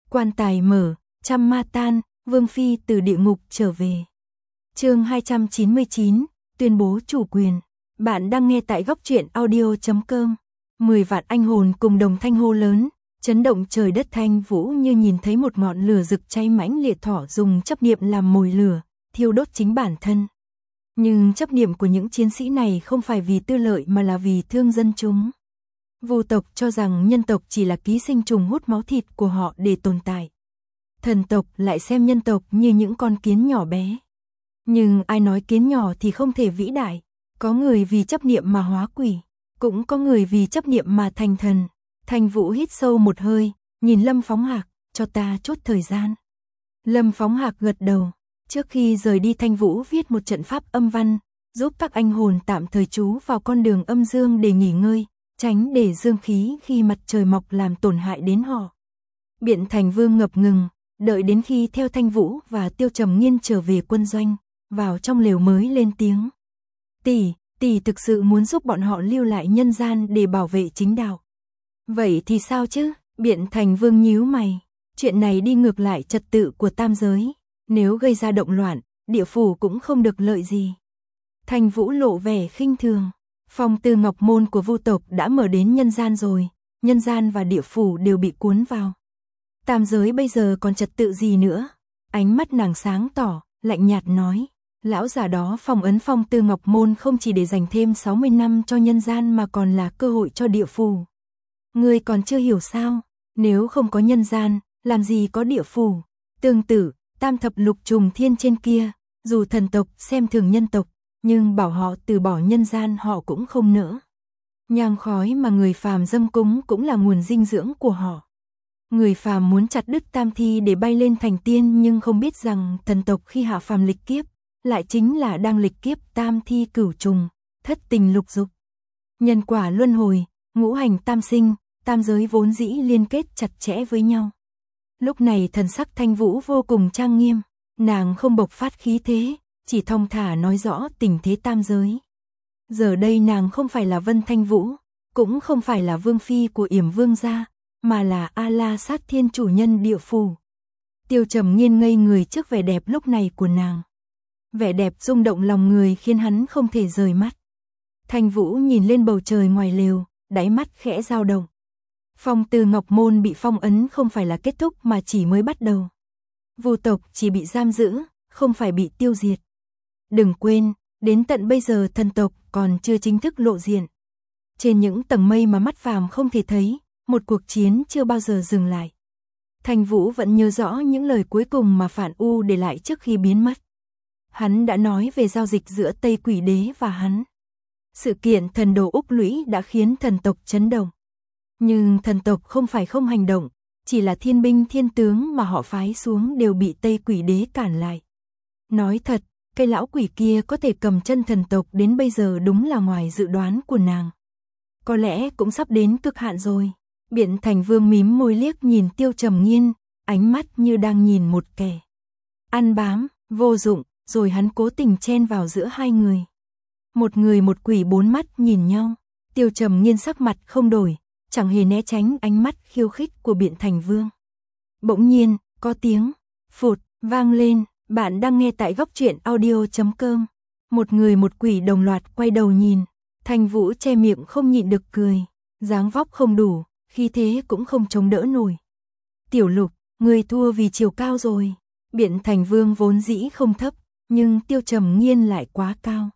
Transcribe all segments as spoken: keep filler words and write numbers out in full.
Quan tài mở, trăm ma tan, Vương Phi từ địa ngục trở về. Chương hai trăm chín mươi chín, tuyên bố chủ quyền. Bạn đang nghe tại góc truyện audio chấm com. Mười vạn anh hồn cùng đồng thanh hô lớn, chấn động trời đất. Thanh Vũ như nhìn thấy một ngọn lửa rực cháy mãnh liệt, thỏ dùng chấp niệm làm mồi lửa, thiêu đốt chính bản thân. Nhưng chấp niệm của những chiến sĩ này không phải vì tư lợi mà là vì thương dân chúng. Vu tộc cho rằng nhân tộc chỉ là ký sinh trùng hút máu thịt của họ để tồn tại. Thần tộc lại xem nhân tộc như những con kiến nhỏ bé. Nhưng ai nói kiến nhỏ thì không thể vĩ đại, có người vì chấp niệm mà hóa quỷ, cũng có người vì chấp niệm mà thành thần. Thanh Vũ hít sâu một hơi, nhìn Lâm Phóng Hạc, cho ta chốt thời gian. Lâm Phóng Hạc gật đầu, trước khi rời đi Thanh Vũ viết một trận pháp âm văn, giúp các anh hồn tạm thời trú vào con đường âm dương để nghỉ ngơi, tránh để dương khí khi mặt trời mọc làm tổn hại đến họ. Biện Thành Vương ngập ngừng, đợi đến khi theo Thanh Vũ và Tiêu Trầm Nghiên trở về quân doanh, vào trong lều mới lên tiếng. Tỷ, tỷ thực sự muốn giúp bọn họ lưu lại nhân gian để bảo vệ chính đạo. Vậy thì sao chứ? Biện Thành Vương nhíu mày, chuyện này đi ngược lại trật tự của tam giới, nếu gây ra động loạn, địa phủ cũng không được lợi gì. Thanh Vũ lộ vẻ khinh thường, phong tư ngọc môn của Vu tộc đã mở đến nhân gian rồi, nhân gian và địa phủ đều bị cuốn vào. Tam giới bây giờ còn trật tự gì nữa? Ánh mắt nàng sáng tỏ, lạnh nhạt nói, lão già đó phong ấn phong tư ngọc môn không chỉ để dành thêm sáu mươi năm cho nhân gian mà còn là cơ hội cho địa phủ. Ngươi còn chưa hiểu sao? Nếu không có nhân gian, làm gì có địa phủ? Tương tự, tam thập lục trùng thiên trên kia, dù thần tộc xem thường nhân tộc, nhưng bảo họ từ bỏ nhân gian họ cũng không nỡ. Nhang khói mà người phàm dâng cúng cũng là nguồn dinh dưỡng của họ. Người phàm muốn chặt đứt tam thi để bay lên thành tiên, nhưng không biết rằng thần tộc khi hạ phàm lịch kiếp, lại chính là đang lịch kiếp tam thi cửu trùng, thất tình lục dục. Nhân quả luân hồi, ngũ hành tam sinh, tam giới vốn dĩ liên kết chặt chẽ với nhau. Lúc này thần sắc Thanh Vũ vô cùng trang nghiêm, nàng không bộc phát khí thế, chỉ thong thả nói rõ tình thế tam giới. Giờ đây nàng không phải là Vân Thanh Vũ, cũng không phải là vương phi của Yểm Vương gia, mà là A La Sát Thiên chủ nhân địa phủ. Tiêu Trầm Nghiên ngây người trước vẻ đẹp lúc này của nàng. Vẻ đẹp rung động lòng người khiến hắn không thể rời mắt. Thanh Vũ nhìn lên bầu trời ngoài lều, đáy mắt khẽ dao động. Phong tư ngọc môn bị phong ấn không phải là kết thúc mà chỉ mới bắt đầu. Vu tộc chỉ bị giam giữ, không phải bị tiêu diệt. Đừng quên, đến tận bây giờ thần tộc còn chưa chính thức lộ diện. Trên những tầng mây mà mắt phàm không thể thấy, một cuộc chiến chưa bao giờ dừng lại. Thanh Vũ vẫn nhớ rõ những lời cuối cùng mà Phản U để lại trước khi biến mất. Hắn đã nói về giao dịch giữa Tây Quỷ Đế và hắn. Sự kiện thần đồ Úc Lũy đã khiến thần tộc chấn động. Nhưng thần tộc không phải không hành động, chỉ là thiên binh thiên tướng mà họ phái xuống đều bị Tây Quỷ Đế cản lại. Nói thật, cây lão quỷ kia có thể cầm chân thần tộc đến bây giờ đúng là ngoài dự đoán của nàng. Có lẽ cũng sắp đến cực hạn rồi. Biện Thành Vương mím môi liếc nhìn Tiêu Trầm Nghiên, ánh mắt như đang nhìn một kẻ ăn bám, vô dụng, rồi hắn cố tình chen vào giữa hai người. Một người một quỷ bốn mắt nhìn nhau, Tiêu Trầm Nghiên sắc mặt không đổi, chẳng hề né tránh ánh mắt khiêu khích của Biện Thành Vương. Bỗng nhiên, có tiếng phụt vang lên, bạn đang nghe tại góc truyện audio chấm com. Một người một quỷ đồng loạt quay đầu nhìn, Thanh Vũ che miệng không nhịn được cười, dáng vóc không đủ, khí thế cũng không chống đỡ nổi. Tiểu Lục, người thua vì chiều cao rồi. Biện Thành Vương vốn dĩ không thấp, nhưng Tiêu Trầm Nghiên lại quá cao.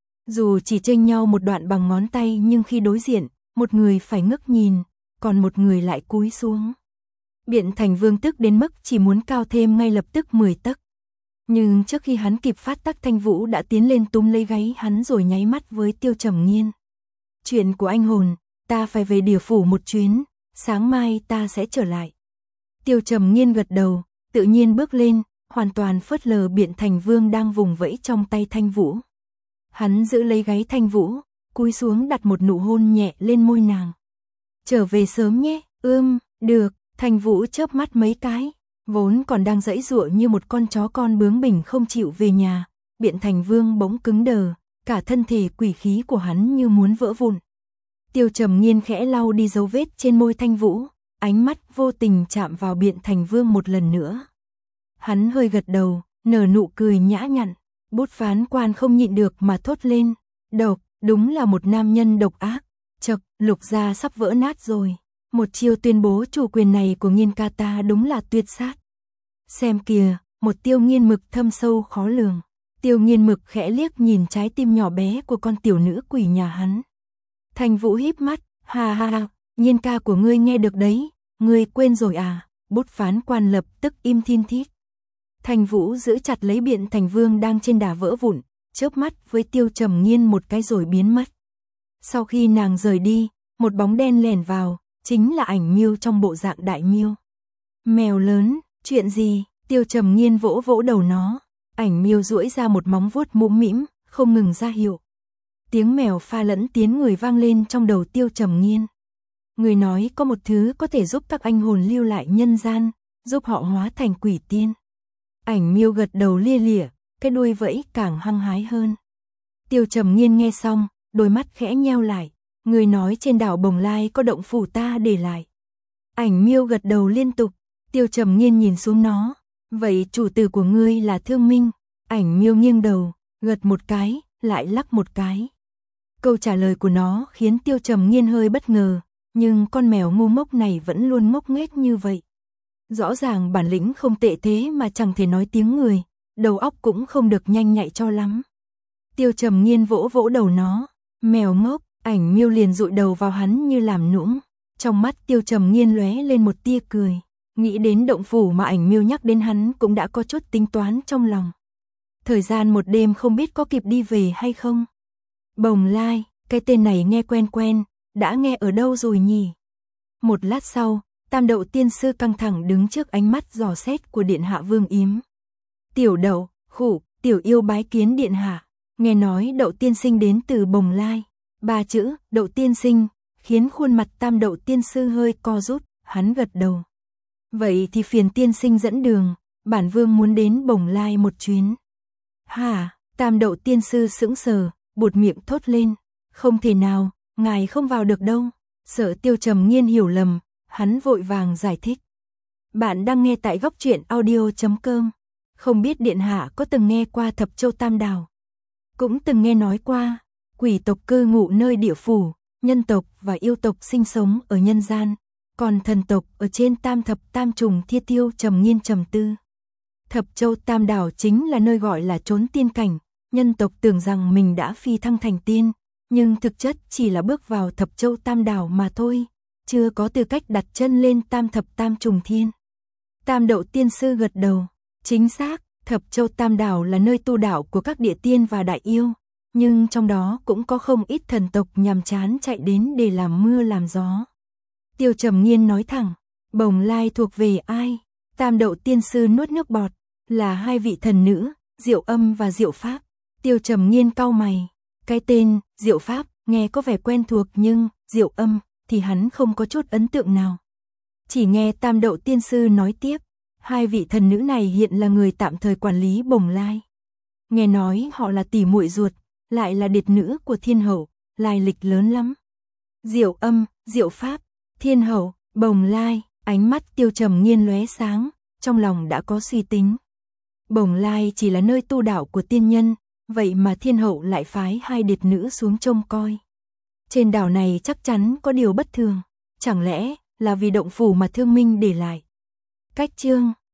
Dù chỉ chênh nhau một đoạn bằng ngón tay nhưng khi đối diện, một người phải ngước nhìn, còn một người lại cúi xuống. Biện Thành Vương tức đến mức chỉ muốn cao thêm ngay lập tức mười tấc. Nhưng trước khi hắn kịp phát tác, Thanh Vũ đã tiến lên túm lấy gáy hắn rồi nháy mắt với Tiêu Trầm Nghiên. Chuyện của anh hồn, ta phải về địa phủ một chuyến, sáng mai ta sẽ trở lại. Tiêu Trầm Nghiên gật đầu, tự nhiên bước lên, hoàn toàn phớt lờ Biện Thành Vương đang vùng vẫy trong tay Thanh Vũ. Hắn giữ lấy gáy Thanh Vũ, cúi xuống đặt một nụ hôn nhẹ lên môi nàng. Trở về sớm nhé. Ưm, được. Thanh Vũ chớp mắt mấy cái, vốn còn đang giãy giụa như một con chó con bướng bỉnh không chịu về nhà. Biện Thành Vương bỗng cứng đờ, cả thân thể quỷ khí của hắn như muốn vỡ vụn. Tiêu Trầm Nghiên khẽ lau đi dấu vết trên môi Thanh Vũ, ánh mắt vô tình chạm vào Biện Thành Vương một lần nữa. Hắn hơi gật đầu, nở nụ cười nhã nhặn, bút phán quan không nhịn được mà thốt lên, độc, đúng là một nam nhân độc ác, chậc, Lục gia sắp vỡ nát rồi, một chiêu tuyên bố chủ quyền này của Nghiên ca ta đúng là tuyệt sát. Xem kìa, một Tiêu Nghiên Mực thâm sâu khó lường. Tiêu Nghiên Mực khẽ liếc nhìn trái tim nhỏ bé của con tiểu nữ quỷ nhà hắn. Thành Vũ híp mắt, ha ha ha, Nghiên ca của ngươi nghe được đấy, ngươi quên rồi à? Bút phán quan lập tức im thin thít. Thành Vũ giữ chặt lấy Biện Thành Vương đang trên đà vỡ vụn, chớp mắt với Tiêu Trầm Nghiên một cái rồi biến mất. Sau khi nàng rời đi, một bóng đen lèn vào, chính là Ảnh Miêu trong bộ dạng đại miêu. Mèo lớn, chuyện gì? Tiêu Trầm Nghiên vỗ vỗ đầu nó. Ảnh Miêu duỗi ra một móng vuốt mũm mĩm, không ngừng ra hiệu. Tiếng mèo pha lẫn tiếng người vang lên trong đầu Tiêu Trầm Nghiên. Người nói có một thứ có thể giúp các anh hồn lưu lại nhân gian, giúp họ hóa thành quỷ tiên. Ảnh Miêu gật đầu lia lịa, cái đuôi vẫy càng hăng hái hơn. Tiêu Trầm Nghiên nghe xong, đôi mắt khẽ nheo lại. Người nói trên đảo Bồng Lai có động phủ ta để lại. Ảnh Miêu gật đầu liên tục. Tiêu Trầm Nghiên nhìn xuống nó. Vậy chủ tử của ngươi là Thương Minh? Ảnh Miêu nghiêng đầu, gật một cái, lại lắc một cái. Câu trả lời của nó khiến Tiêu Trầm Nghiên hơi bất ngờ, nhưng con mèo ngu ngốc này vẫn luôn ngốc nghếch như vậy. Rõ ràng bản lĩnh không tệ thế mà chẳng thể nói tiếng người, đầu óc cũng không được nhanh nhạy cho lắm. Tiêu Trầm Nghiên vỗ vỗ đầu nó, mèo ngốc. Ảnh Miêu liền dụi đầu vào hắn như làm nũng. Trong mắt Tiêu Trầm Nghiên lóe lên một tia cười. Nghĩ đến động phủ mà Ảnh Miêu nhắc đến hắn cũng đã có chút tính toán trong lòng. Thời gian một đêm không biết có kịp đi về hay không. Bồng Lai, cái tên này nghe quen quen, đã nghe ở đâu rồi nhỉ? Một lát sau, Tam Đậu tiên sư căng thẳng đứng trước ánh mắt dò xét của điện hạ Vương Yếm. Tiểu Đậu, khủ, tiểu yêu bái kiến điện hạ. Nghe nói Đậu tiên sinh đến từ Bồng Lai. Ba chữ, Đậu tiên sinh, khiến khuôn mặt Tam Đậu tiên sư hơi co rút, hắn gật đầu. Vậy thì phiền tiên sinh dẫn đường, bản vương muốn đến Bồng Lai một chuyến. Hả? Tam Đậu tiên sư sững sờ, buột miệng thốt lên. Không thể nào, ngài không vào được đâu. Sợ Tiêu Trầm Nghiên hiểu lầm, hắn vội vàng giải thích. Bạn đang nghe tại góc truyện audio chấm com. Không biết điện hạ có từng nghe qua Thập Châu Tam Đảo. Cũng từng nghe nói qua. Quỷ tộc cư ngụ nơi địa phủ, nhân tộc và yêu tộc sinh sống ở nhân gian, còn thần tộc ở trên tam thập tam trùng thiên. Tiêu Trầm Nghiên trầm tư. Thập Châu Tam Đảo chính là nơi gọi là trốn tiên cảnh, nhân tộc tưởng rằng mình đã phi thăng thành tiên, nhưng thực chất chỉ là bước vào Thập Châu Tam Đảo mà thôi, chưa có tư cách đặt chân lên tam thập tam trùng thiên. Tam Đậu tiên sư gật đầu, chính xác, Thập Châu Tam Đảo là nơi tu đạo của các địa tiên và đại yêu. Nhưng trong đó cũng có không ít thần tộc nhàm chán chạy đến để làm mưa làm gió. Tiêu Trầm Nghiên nói thẳng, Bồng Lai thuộc về ai? Tam Đậu tiên sư nuốt nước bọt, là hai vị thần nữ, Diệu Âm và Diệu Pháp. Tiêu Trầm Nghiên cau mày, cái tên Diệu Pháp nghe có vẻ quen thuộc nhưng Diệu Âm thì hắn không có chút ấn tượng nào. Chỉ nghe Tam Đậu tiên sư nói tiếp, hai vị thần nữ này hiện là người tạm thời quản lý Bồng Lai. Nghe nói họ là tỷ muội ruột, lại là điệt nữ của Thiên Hậu, lai lịch lớn lắm. Diệu Âm, Diệu Pháp, Thiên Hậu, Bồng Lai, ánh mắt Tiêu Trầm Nghiên lóe sáng, trong lòng đã có suy tính. Bồng Lai chỉ là nơi tu đạo của tiên nhân, vậy mà Thiên Hậu lại phái hai điệt nữ xuống trông coi. Trên đảo này chắc chắn có điều bất thường, chẳng lẽ là vì động phủ mà Thương Minh để lại. Cách chương